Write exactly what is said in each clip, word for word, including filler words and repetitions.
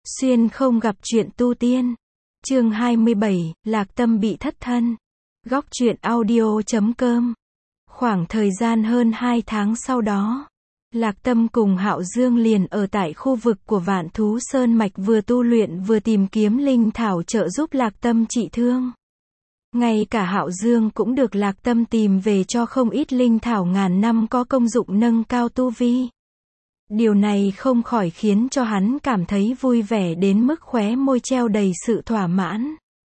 Xuyên không gặp chuyện tu tiên. Chương hai mươi bảy, Lạc Tâm bị thất thân. Góc truyện audio chấm com. Khoảng thời gian hơn hai tháng sau đó, Lạc Tâm cùng Hạo Dương liền ở tại khu vực của Vạn Thú Sơn Mạch vừa tu luyện vừa tìm kiếm linh thảo trợ giúp Lạc Tâm trị thương. Ngay cả Hạo Dương cũng được Lạc Tâm tìm về cho không ít linh thảo ngàn năm có công dụng nâng cao tu vi. Điều này không khỏi khiến cho hắn cảm thấy vui vẻ đến mức khóe môi treo đầy sự thỏa mãn.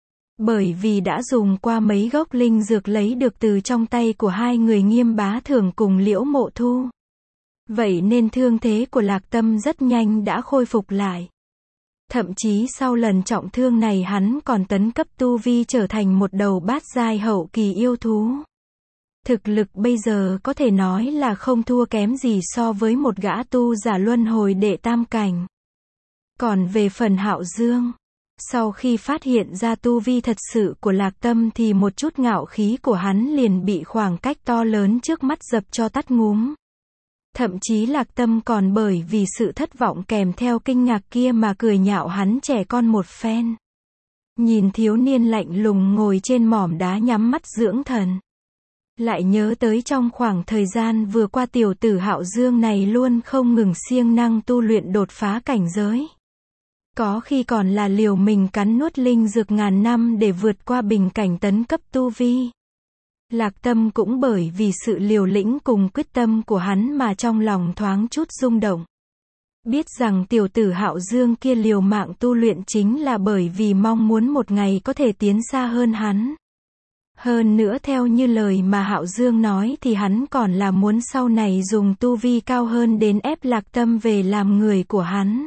Bởi vì đã dùng qua mấy gốc linh dược lấy được từ trong tay của hai người Nghiêm Bá Thường cùng Liễu Mộ Thu. Vậy nên thương thế của Lạc Tâm rất nhanh đã khôi phục lại. Thậm chí sau lần trọng thương này hắn còn tấn cấp tu vi trở thành một đầu bát giai hậu kỳ yêu thú. Thực lực bây giờ có thể nói là không thua kém gì so với một gã tu giả luân hồi đệ tam cảnh. Còn về phần Hạo Dương, sau khi phát hiện ra tu vi thật sự của Lạc Tâm thì một chút ngạo khí của hắn liền bị khoảng cách to lớn trước mắt dập cho tắt ngúm. Thậm chí Lạc Tâm còn bởi vì sự thất vọng kèm theo kinh ngạc kia mà cười nhạo hắn trẻ con một phen. Nhìn thiếu niên lạnh lùng ngồi trên mỏm đá nhắm mắt dưỡng thần. Lại nhớ tới trong khoảng thời gian vừa qua tiểu tử Hạo Dương này luôn không ngừng siêng năng tu luyện đột phá cảnh giới. Có khi còn là liều mình cắn nuốt linh dược ngàn năm để vượt qua bình cảnh tấn cấp tu vi. Lạc Tâm cũng bởi vì sự liều lĩnh cùng quyết tâm của hắn mà trong lòng thoáng chút rung động. Biết rằng tiểu tử Hạo Dương kia liều mạng tu luyện chính là bởi vì mong muốn một ngày có thể tiến xa hơn hắn. Hơn nữa theo như lời mà Hạo Dương nói thì hắn còn là muốn sau này dùng tu vi cao hơn đến ép Lạc Tâm về làm người của hắn.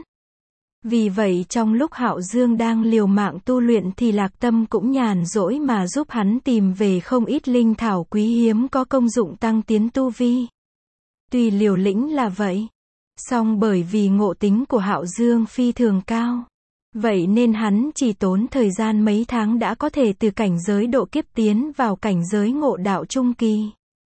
Vì vậy trong lúc Hạo Dương đang liều mạng tu luyện thì Lạc Tâm cũng nhàn rỗi mà giúp hắn tìm về không ít linh thảo quý hiếm có công dụng tăng tiến tu vi. Tuy liều lĩnh là vậy, song bởi vì ngộ tính của Hạo Dương phi thường cao. Vậy nên hắn chỉ tốn thời gian mấy tháng đã có thể từ cảnh giới độ kiếp tiến vào cảnh giới ngộ đạo trung kỳ.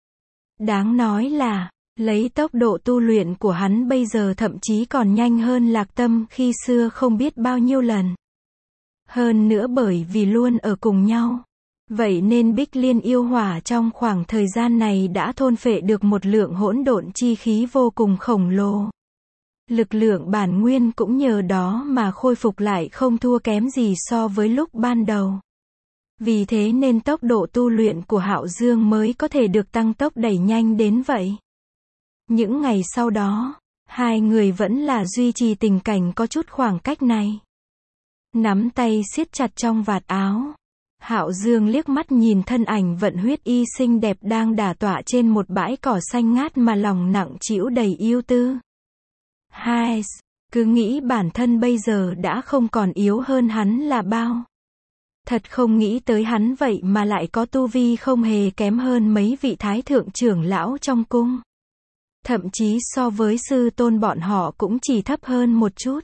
Đáng nói là, lấy tốc độ tu luyện của hắn bây giờ thậm chí còn nhanh hơn Lạc Tâm khi xưa không biết bao nhiêu lần. Hơn nữa bởi vì luôn ở cùng nhau. Vậy nên Bích Liên yêu hỏa trong khoảng thời gian này đã thôn phệ được một lượng hỗn độn chi khí vô cùng khổng lồ. Lực lượng bản nguyên cũng nhờ đó mà khôi phục lại không thua kém gì so với lúc ban đầu. Vì thế nên tốc độ tu luyện của Hạo Dương mới có thể được tăng tốc đẩy nhanh đến vậy. Những ngày sau đó, hai người vẫn là duy trì tình cảnh có chút khoảng cách này. Nắm tay siết chặt trong vạt áo. Hạo Dương liếc mắt nhìn thân ảnh vận huyết y xinh đẹp đang đả tọa trên một bãi cỏ xanh ngát mà lòng nặng trĩu đầy yêu tư. Hai, cứ nghĩ bản thân bây giờ đã không còn yếu hơn hắn là bao. Thật không nghĩ tới hắn vậy mà lại có tu vi không hề kém hơn mấy vị thái thượng trưởng lão trong cung. Thậm chí so với sư tôn bọn họ cũng chỉ thấp hơn một chút.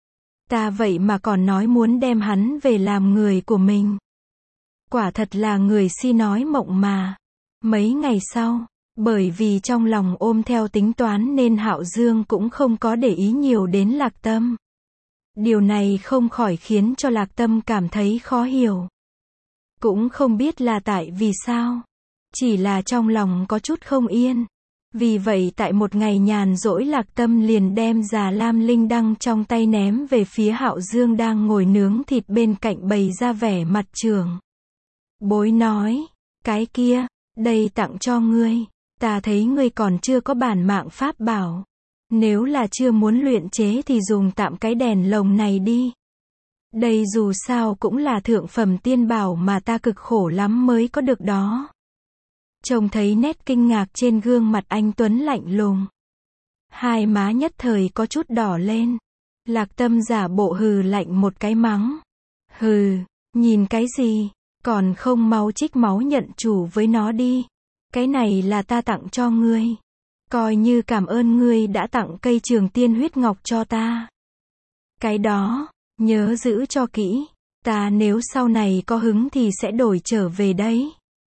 Ta vậy mà còn nói muốn đem hắn về làm người của mình. Quả thật là người si nói mộng mà. Mấy ngày sau, bởi vì trong lòng ôm theo tính toán nên Hạo Dương cũng không có để ý nhiều đến Lạc Tâm. Điều này không khỏi khiến cho Lạc Tâm cảm thấy khó hiểu. Cũng không biết là tại vì sao. Chỉ là trong lòng có chút không yên. Vì vậy tại một ngày nhàn rỗi Lạc Tâm liền đem Già Lam Linh Đăng trong tay ném về phía Hạo Dương đang ngồi nướng thịt bên cạnh bày ra vẻ mặt trường bối nói, cái kia, đây tặng cho ngươi. Ta thấy ngươi còn chưa có bản mạng pháp bảo. Nếu là chưa muốn luyện chế thì dùng tạm cái đèn lồng này đi. Đây dù sao cũng là thượng phẩm tiên bảo mà ta cực khổ lắm mới có được đó. Trông thấy nét kinh ngạc trên gương mặt anh Tuấn lạnh lùng. Hai má nhất thời có chút đỏ lên. Lạc Tâm giả bộ hừ lạnh một cái mắng. Hừ, nhìn cái gì, còn không mau trích máu nhận chủ với nó đi. Cái này là ta tặng cho ngươi. Coi như cảm ơn ngươi đã tặng cây trường tiên huyết ngọc cho ta. Cái đó, nhớ giữ cho kỹ. Ta nếu sau này có hứng thì sẽ đổi trở về đấy.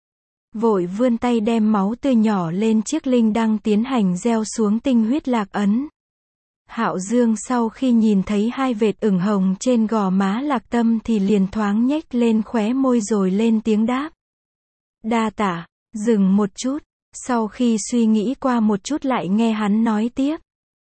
Vội vươn tay đem máu tươi nhỏ lên chiếc linh đăng tiến hành gieo xuống tinh huyết lạc ấn. Hạo Dương sau khi nhìn thấy hai vệt ửng hồng trên gò má Lạc Tâm thì liền thoáng nhếch lên khóe môi rồi lên tiếng đáp. Đa tạ. Dừng một chút, sau khi suy nghĩ qua một chút lại nghe hắn nói tiếp.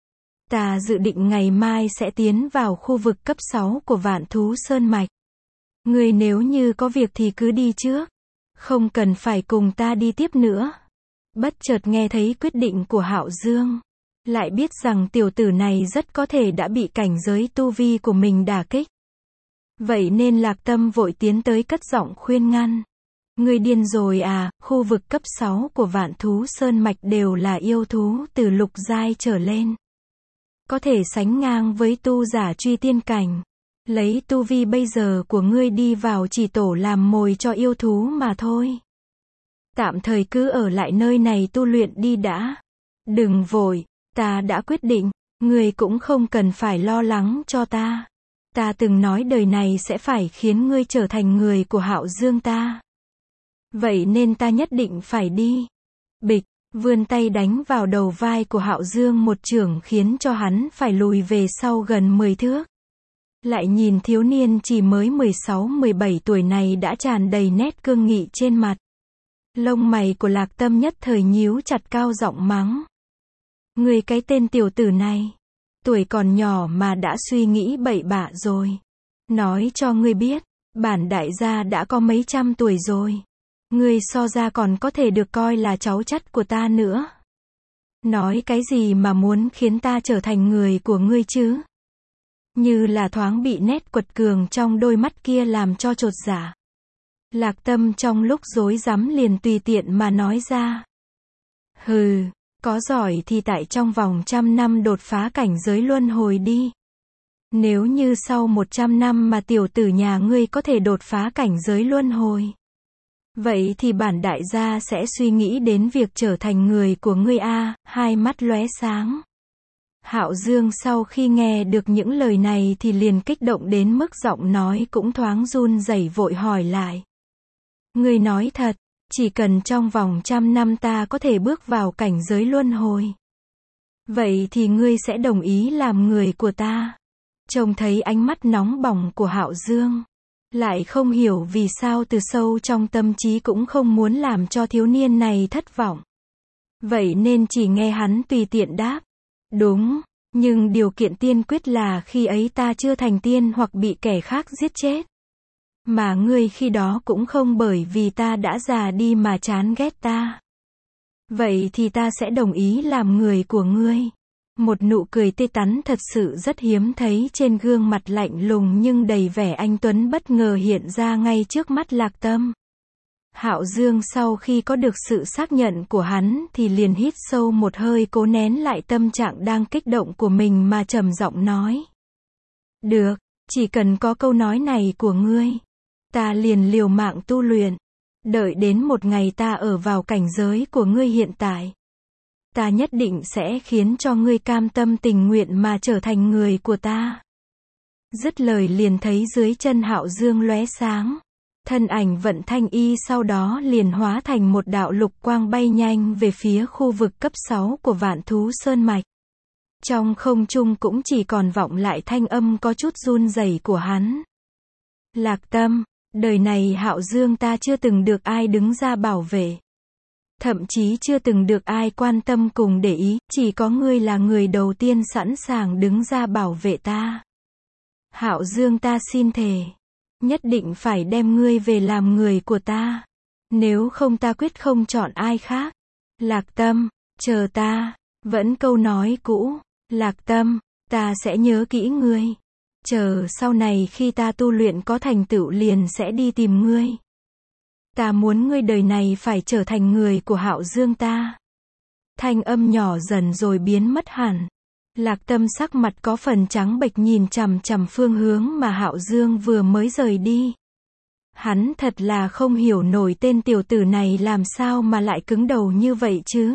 Ta dự định ngày mai sẽ tiến vào khu vực cấp sáu của Vạn Thú Sơn Mạch. Ngươi nếu như có việc thì cứ đi trước. Không cần phải cùng ta đi tiếp nữa. Bất chợt nghe thấy quyết định của Hạo Dương. Lại biết rằng tiểu tử này rất có thể đã bị cảnh giới tu vi của mình đả kích. Vậy nên Lạc Tâm vội tiến tới cất giọng khuyên ngăn. Ngươi điên rồi à, khu vực cấp sáu của Vạn Thú Sơn Mạch đều là yêu thú từ lục giai trở lên. Có thể sánh ngang với tu giả truy tiên cảnh. Lấy tu vi bây giờ của ngươi đi vào chỉ tổ làm mồi cho yêu thú mà thôi. Tạm thời cứ ở lại nơi này tu luyện đi đã. Đừng vội, ta đã quyết định, ngươi cũng không cần phải lo lắng cho ta. Ta từng nói đời này sẽ phải khiến ngươi trở thành người của Hạo Dương ta. Vậy nên ta nhất định phải đi. Bịch, vươn tay đánh vào đầu vai của Hạo Dương một chưởng khiến cho hắn phải lùi về sau gần mười thước. Lại nhìn thiếu niên chỉ mới mười sáu mười bảy tuổi này đã tràn đầy nét cương nghị trên mặt. Lông mày của Lạc Tâm nhất thời nhíu chặt, cao giọng mắng. Ngươi cái tên tiểu tử này, tuổi còn nhỏ mà đã suy nghĩ bậy bạ rồi. Nói cho ngươi biết, bản đại gia đã có mấy trăm tuổi rồi. Ngươi so ra còn có thể được coi là cháu chắt của ta nữa. Nói cái gì mà muốn khiến ta trở thành người của ngươi chứ? Như là thoáng bị nét quật cường trong đôi mắt kia làm cho chột dạ. Lạc Tâm trong lúc rối rắm liền tùy tiện mà nói ra. Hừ, có giỏi thì tại trong vòng trăm năm đột phá cảnh giới luân hồi đi. Nếu như sau một trăm năm mà tiểu tử nhà ngươi có thể đột phá cảnh giới luân hồi, vậy thì bản đại gia sẽ suy nghĩ đến việc trở thành người của ngươi a. Hai mắt lóe sáng. Hạo Dương sau khi nghe được những lời này thì liền kích động đến mức giọng nói cũng thoáng run rẩy, vội hỏi lại. Ngươi nói thật, chỉ cần trong vòng trăm năm ta có thể bước vào cảnh giới luân hồi, vậy thì ngươi sẽ đồng ý làm người của ta? Trông thấy ánh mắt nóng bỏng của Hạo Dương, lại không hiểu vì sao từ sâu trong tâm trí cũng không muốn làm cho thiếu niên này thất vọng. Vậy nên chỉ nghe hắn tùy tiện đáp. Đúng, nhưng điều kiện tiên quyết là khi ấy ta chưa thành tiên hoặc bị kẻ khác giết chết. Mà ngươi khi đó cũng không bởi vì ta đã già đi mà chán ghét ta. Vậy thì ta sẽ đồng ý làm người của ngươi. Một nụ cười tươi tắn thật sự rất hiếm thấy trên gương mặt lạnh lùng nhưng đầy vẻ anh tuấn bất ngờ hiện ra ngay trước mắt Lạc Tâm. Hạo Dương sau khi có được sự xác nhận của hắn thì liền hít sâu một hơi, cố nén lại tâm trạng đang kích động của mình mà trầm giọng nói. Được, chỉ cần có câu nói này của ngươi, ta liền liều mạng tu luyện. Đợi đến một ngày ta ở vào cảnh giới của ngươi hiện tại, ta nhất định sẽ khiến cho ngươi cam tâm tình nguyện mà trở thành người của ta. Dứt lời liền thấy dưới chân Hạo Dương lóe sáng. Thân ảnh Vận Thanh Y sau đó liền hóa thành một đạo lục quang bay nhanh về phía khu vực cấp sáu của Vạn Thú Sơn Mạch. Trong không trung cũng chỉ còn vọng lại thanh âm có chút run rẩy của hắn. Lạc Tâm, đời này Hạo Dương ta chưa từng được ai đứng ra bảo vệ. Thậm chí chưa từng được ai quan tâm cùng để ý, chỉ có ngươi là người đầu tiên sẵn sàng đứng ra bảo vệ ta. Hạo Dương ta xin thề, nhất định phải đem ngươi về làm người của ta. Nếu không ta quyết không chọn ai khác. Lạc Tâm, chờ ta. Vẫn câu nói cũ. Lạc Tâm, ta sẽ nhớ kỹ ngươi. Chờ sau này khi ta tu luyện có thành tựu liền sẽ đi tìm ngươi. Ta muốn ngươi đời này phải trở thành người của Hạo Dương ta. Thanh âm nhỏ dần rồi biến mất hẳn. Lạc Tâm sắc mặt có phần trắng bệch nhìn chằm chằm phương hướng mà Hạo Dương vừa mới rời đi. Hắn thật là không hiểu nổi tên tiểu tử này làm sao mà lại cứng đầu như vậy chứ.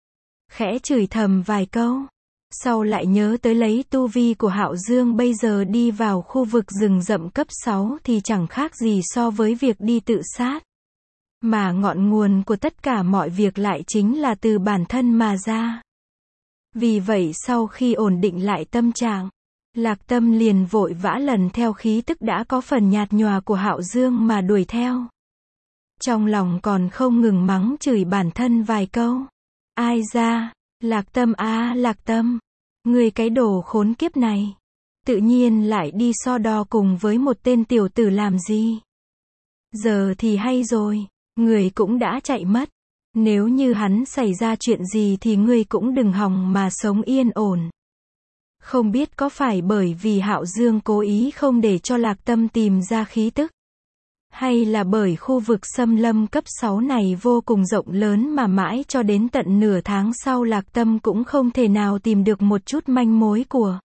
Khẽ chửi thầm vài câu, sau lại nhớ tới lấy tu vi của Hạo Dương bây giờ đi vào khu vực rừng rậm cấp sáu thì chẳng khác gì so với việc đi tự sát. Mà ngọn nguồn của tất cả mọi việc lại chính là từ bản thân mà ra. Vì vậy sau khi ổn định lại tâm trạng, Lạc Tâm liền vội vã lần theo khí tức đã có phần nhạt nhòa của Hạo Dương mà đuổi theo. Trong lòng còn không ngừng mắng chửi bản thân vài câu. Ai ra, Lạc Tâm á Lạc Tâm, người cái đồ khốn kiếp này, tự nhiên lại đi so đo cùng với một tên tiểu tử làm gì? Giờ thì hay rồi, người cũng đã chạy mất. Nếu như hắn xảy ra chuyện gì thì ngươi cũng đừng hòng mà sống yên ổn. Không biết có phải bởi vì Hạo Dương cố ý không để cho Lạc Tâm tìm ra khí tức, hay là bởi khu vực xâm lâm cấp sáu này vô cùng rộng lớn mà mãi cho đến tận nửa tháng sau Lạc Tâm cũng không thể nào tìm được một chút manh mối của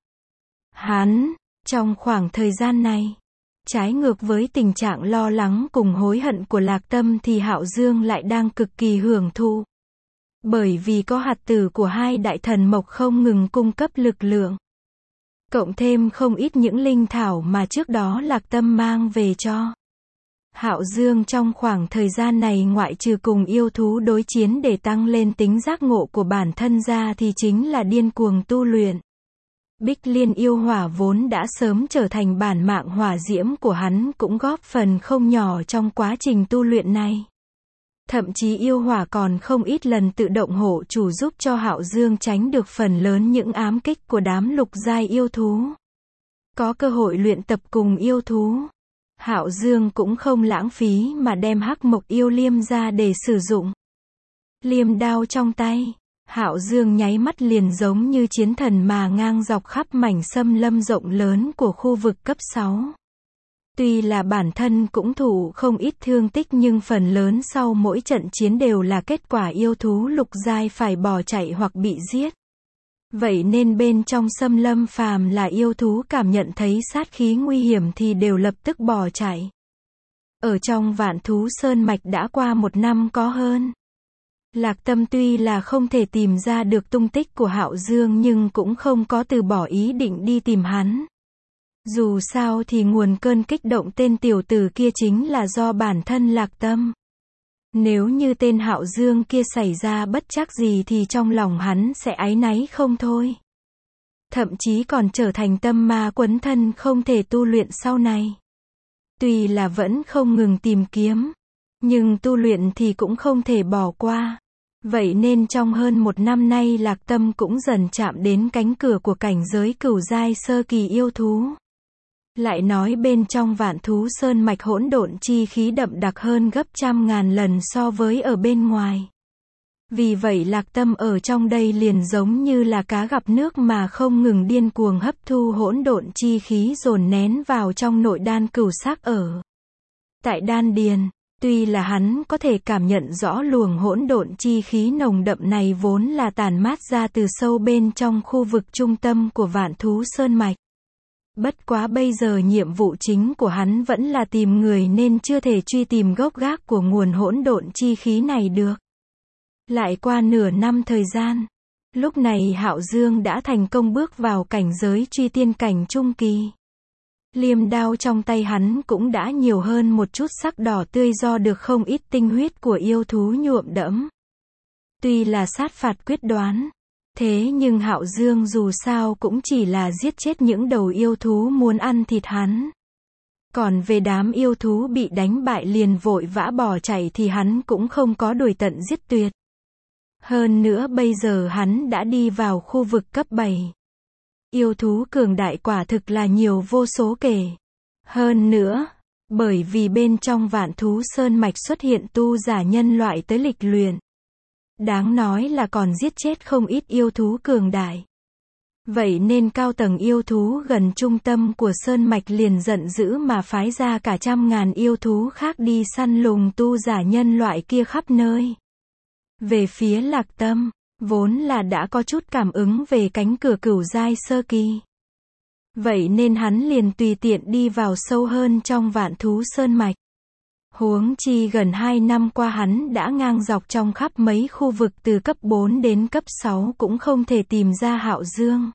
hắn. Trong khoảng thời gian này, trái ngược với tình trạng lo lắng cùng hối hận của Lạc Tâm thì Hạo Dương lại đang cực kỳ hưởng thụ. Bởi vì có hạt tử của hai đại thần mộc không ngừng cung cấp lực lượng. Cộng thêm không ít những linh thảo mà trước đó Lạc Tâm mang về cho Hạo Dương trong khoảng thời gian này, ngoại trừ cùng yêu thú đối chiến để tăng lên tính giác ngộ của bản thân ra thì chính là điên cuồng tu luyện. Bích Liên yêu hỏa vốn đã sớm trở thành bản mạng hỏa diễm của hắn cũng góp phần không nhỏ trong quá trình tu luyện này. Thậm chí yêu hỏa còn không ít lần tự động hộ chủ giúp cho Hạo Dương tránh được phần lớn những ám kích của đám lục giai yêu thú. Có cơ hội luyện tập cùng yêu thú, Hạo Dương cũng không lãng phí mà đem hắc mộc yêu liêm ra để sử dụng. Liêm đao trong tay, Hạo Dương nháy mắt liền giống như chiến thần mà ngang dọc khắp mảnh xâm lâm rộng lớn của khu vực cấp sáu. Tuy là bản thân cũng thụ không ít thương tích nhưng phần lớn sau mỗi trận chiến đều là kết quả yêu thú lục giai phải bỏ chạy hoặc bị giết. Vậy nên bên trong xâm lâm phàm là yêu thú cảm nhận thấy sát khí nguy hiểm thì đều lập tức bỏ chạy. Ở trong Vạn Thú Sơn Mạch đã qua một năm có hơn. Lạc Tâm tuy là không thể tìm ra được tung tích của Hạo Dương nhưng cũng không có từ bỏ ý định đi tìm hắn. Dù sao thì nguồn cơn kích động tên tiểu tử kia chính là do bản thân Lạc Tâm. Nếu như tên Hạo Dương kia xảy ra bất trắc gì thì trong lòng hắn sẽ áy náy không thôi. Thậm chí còn trở thành tâm ma quấn thân không thể tu luyện sau này. Tuy là vẫn không ngừng tìm kiếm, nhưng tu luyện thì cũng không thể bỏ qua. Vậy nên trong hơn một năm nay Lạc Tâm cũng dần chạm đến cánh cửa của cảnh giới cửu giai sơ kỳ yêu thú. Lại nói bên trong Vạn Thú Sơn Mạch hỗn độn chi khí đậm đặc hơn gấp trăm ngàn lần so với ở bên ngoài. Vì vậy Lạc Tâm ở trong đây liền giống như là cá gặp nước mà không ngừng điên cuồng hấp thu hỗn độn chi khí dồn nén vào trong nội đan cửu sắc ở tại đan điền. Tuy là hắn có thể cảm nhận rõ luồng hỗn độn chi khí nồng đậm này vốn là tản mát ra từ sâu bên trong khu vực trung tâm của Vạn Thú Sơn Mạch. Bất quá bây giờ nhiệm vụ chính của hắn vẫn là tìm người nên chưa thể truy tìm gốc gác của nguồn hỗn độn chi khí này được. Lại qua nửa năm thời gian, lúc này Hạo Dương đã thành công bước vào cảnh giới truy tiên cảnh trung kỳ. Liêm đao trong tay hắn cũng đã nhiều hơn một chút sắc đỏ tươi do được không ít tinh huyết của yêu thú nhuộm đẫm. Tuy là sát phạt quyết đoán, thế nhưng Hạo Dương dù sao cũng chỉ là giết chết những đầu yêu thú muốn ăn thịt hắn. Còn về đám yêu thú bị đánh bại liền vội vã bỏ chạy thì hắn cũng không có đuổi tận giết tuyệt. Hơn nữa bây giờ hắn đã đi vào khu vực cấp bảy. Yêu thú cường đại quả thực là nhiều vô số kể. Hơn nữa, bởi vì bên trong Vạn Thú Sơn Mạch xuất hiện tu giả nhân loại tới lịch luyện. Đáng nói là còn giết chết không ít yêu thú cường đại. Vậy nên cao tầng yêu thú gần trung tâm của Sơn Mạch liền giận dữ mà phái ra cả trăm ngàn yêu thú khác đi săn lùng tu giả nhân loại kia khắp nơi. Về phía Lạc Tâm, vốn là đã có chút cảm ứng về cánh cửa cửu giai sơ kỳ. Vậy nên hắn liền tùy tiện đi vào sâu hơn trong Vạn Thú Sơn Mạch. Huống chi gần hai năm qua hắn đã ngang dọc trong khắp mấy khu vực từ cấp bốn đến cấp sáu cũng không thể tìm ra Hạo Dương.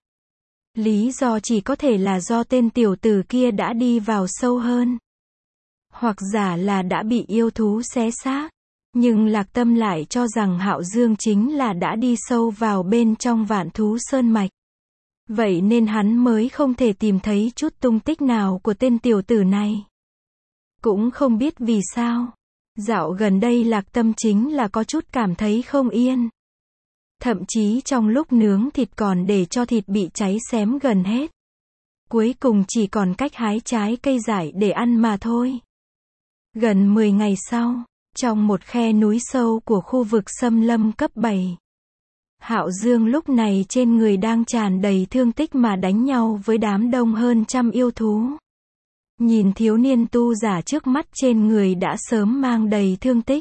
Lý do chỉ có thể là do tên tiểu tử kia đã đi vào sâu hơn. Hoặc giả là đã bị yêu thú xé xác. Nhưng Lạc Tâm lại cho rằng Hạo Dương chính là đã đi sâu vào bên trong Vạn Thú Sơn Mạch. Vậy nên hắn mới không thể tìm thấy chút tung tích nào của tên tiểu tử này. Cũng không biết vì sao. Dạo gần đây Lạc Tâm chính là có chút cảm thấy không yên. Thậm chí trong lúc nướng thịt còn để cho thịt bị cháy xém gần hết. Cuối cùng chỉ còn cách hái trái cây dại để ăn mà thôi. Gần mười ngày sau, trong một khe núi sâu của khu vực xâm lâm cấp bảy, Hạo Dương lúc này trên người đang tràn đầy thương tích mà đánh nhau với đám đông hơn trăm yêu thú. Nhìn thiếu niên tu giả trước mắt trên người đã sớm mang đầy thương tích.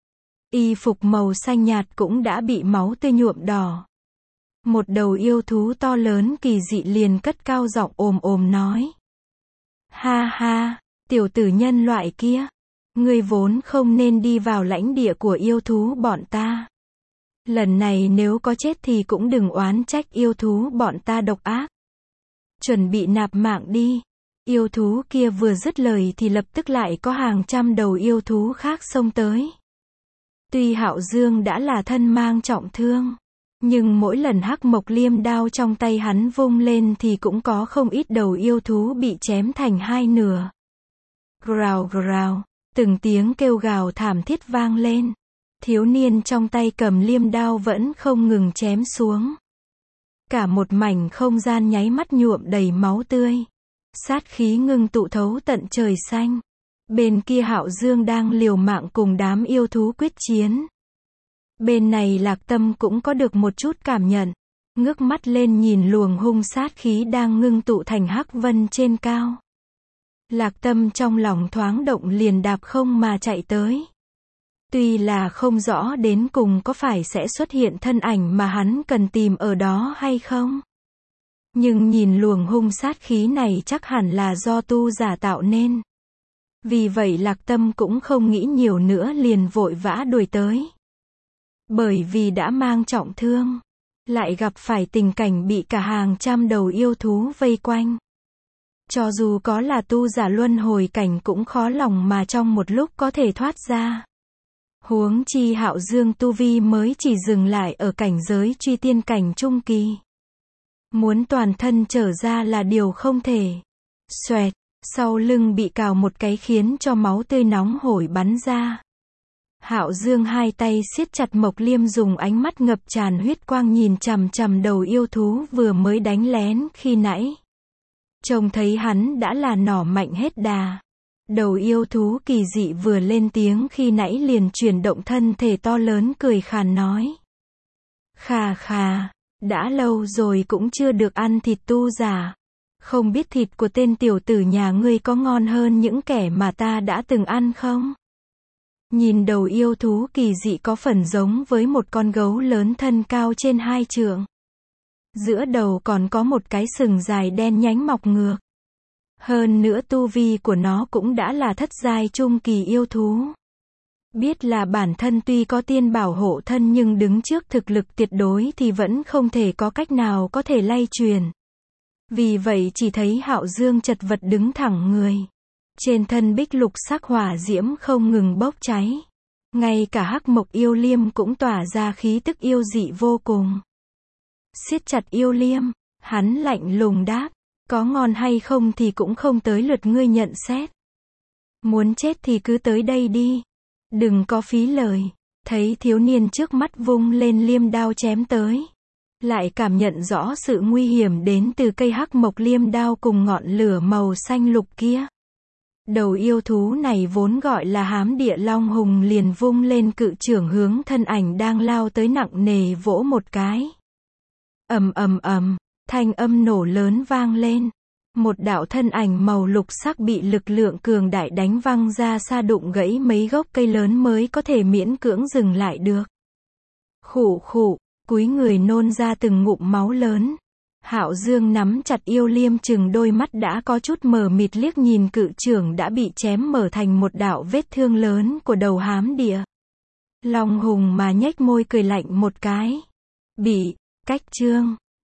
Y phục màu xanh nhạt cũng đã bị máu tươi nhuộm đỏ. Một đầu yêu thú to lớn kỳ dị liền cất cao giọng ồm ồm nói. Ha ha, tiểu tử nhân loại kia. Ngươi vốn không nên đi vào lãnh địa của yêu thú bọn ta. Lần này nếu có chết thì cũng đừng oán trách yêu thú bọn ta độc ác. Chuẩn bị nạp mạng đi. Yêu thú kia vừa dứt lời thì lập tức lại có hàng trăm đầu yêu thú khác xông tới. Tuy Hạo Dương đã là thân mang trọng thương, nhưng mỗi lần hắc mộc liêm đao trong tay hắn vung lên thì cũng có không ít đầu yêu thú bị chém thành hai nửa. Grào grào, từng tiếng kêu gào thảm thiết vang lên. Thiếu niên trong tay cầm liêm đao vẫn không ngừng chém xuống. Cả một mảnh không gian nháy mắt nhuộm đầy máu tươi. Sát khí ngưng tụ thấu tận trời xanh. Bên kia Hạo Dương đang liều mạng cùng đám yêu thú quyết chiến. Bên này Lạc Tâm cũng có được một chút cảm nhận. Ngước mắt lên nhìn luồng hung sát khí đang ngưng tụ thành hắc vân trên cao. Lạc Tâm trong lòng thoáng động liền đạp không mà chạy tới. Tuy là không rõ đến cùng có phải sẽ xuất hiện thân ảnh mà hắn cần tìm ở đó hay không. Nhưng nhìn luồng hung sát khí này chắc hẳn là do tu giả tạo nên. Vì vậy Lạc Tâm cũng không nghĩ nhiều nữa liền vội vã đuổi tới. Bởi vì đã mang trọng thương, lại gặp phải tình cảnh bị cả hàng trăm đầu yêu thú vây quanh. Cho dù có là tu giả luân hồi cảnh cũng khó lòng mà trong một lúc có thể thoát ra. Huống chi Hạo Dương tu vi mới chỉ dừng lại ở cảnh giới truy tiên cảnh trung kỳ. Muốn toàn thân trở ra là điều không thể. Xoẹt, sau lưng bị cào một cái khiến cho máu tươi nóng hổi bắn ra. Hạo Dương hai tay siết chặt mộc liêm dùng ánh mắt ngập tràn huyết quang nhìn chằm chằm đầu yêu thú vừa mới đánh lén khi nãy. Trông thấy hắn đã là nỏ mạnh hết đà. Đầu yêu thú kỳ dị vừa lên tiếng khi nãy liền chuyển động thân thể to lớn cười khàn nói. Khà khà, đã lâu rồi cũng chưa được ăn thịt tu giả. Không biết thịt của tên tiểu tử nhà ngươi có ngon hơn những kẻ mà ta đã từng ăn không? Nhìn đầu yêu thú kỳ dị có phần giống với một con gấu lớn thân cao trên hai trượng. Giữa đầu còn có một cái sừng dài đen nhánh mọc ngược. Hơn nữa tu vi của nó cũng đã là thất giai trung kỳ yêu thú. Biết là bản thân tuy có tiên bảo hộ thân nhưng đứng trước thực lực tuyệt đối thì vẫn không thể có cách nào có thể lay truyền. Vì vậy chỉ thấy Hạo Dương chật vật đứng thẳng người. Trên thân bích lục sắc hỏa diễm không ngừng bốc cháy. Ngay cả hắc mộc yêu liêm cũng tỏa ra khí tức yêu dị vô cùng. Siết chặt yêu liêm, hắn lạnh lùng đáp. Có ngon hay không thì cũng không tới lượt ngươi nhận xét. Muốn chết thì cứ tới đây đi. Đừng có phí lời. Thấy thiếu niên trước mắt vung lên liêm đao chém tới. Lại cảm nhận rõ sự nguy hiểm đến từ cây hắc mộc liêm đao cùng ngọn lửa màu xanh lục kia. Đầu yêu thú này vốn gọi là hám địa long hùng liền vung lên cự chưởng hướng thân ảnh đang lao tới nặng nề vỗ một cái. Ầm ầm ầm, thanh âm nổ lớn vang lên. Một đạo thân ảnh màu lục sắc bị lực lượng cường đại đánh văng ra xa đụng gãy mấy gốc cây lớn mới có thể miễn cưỡng dừng lại được. Khụ khụ, cúi người nôn ra từng ngụm máu lớn. Hạo Dương nắm chặt yêu liêm chừng đôi mắt đã có chút mờ mịt liếc nhìn cự chưởng đã bị chém mở thành một đạo vết thương lớn của đầu hám địa. Long hùng mà nhếch môi cười lạnh một cái. Bị, cách chương.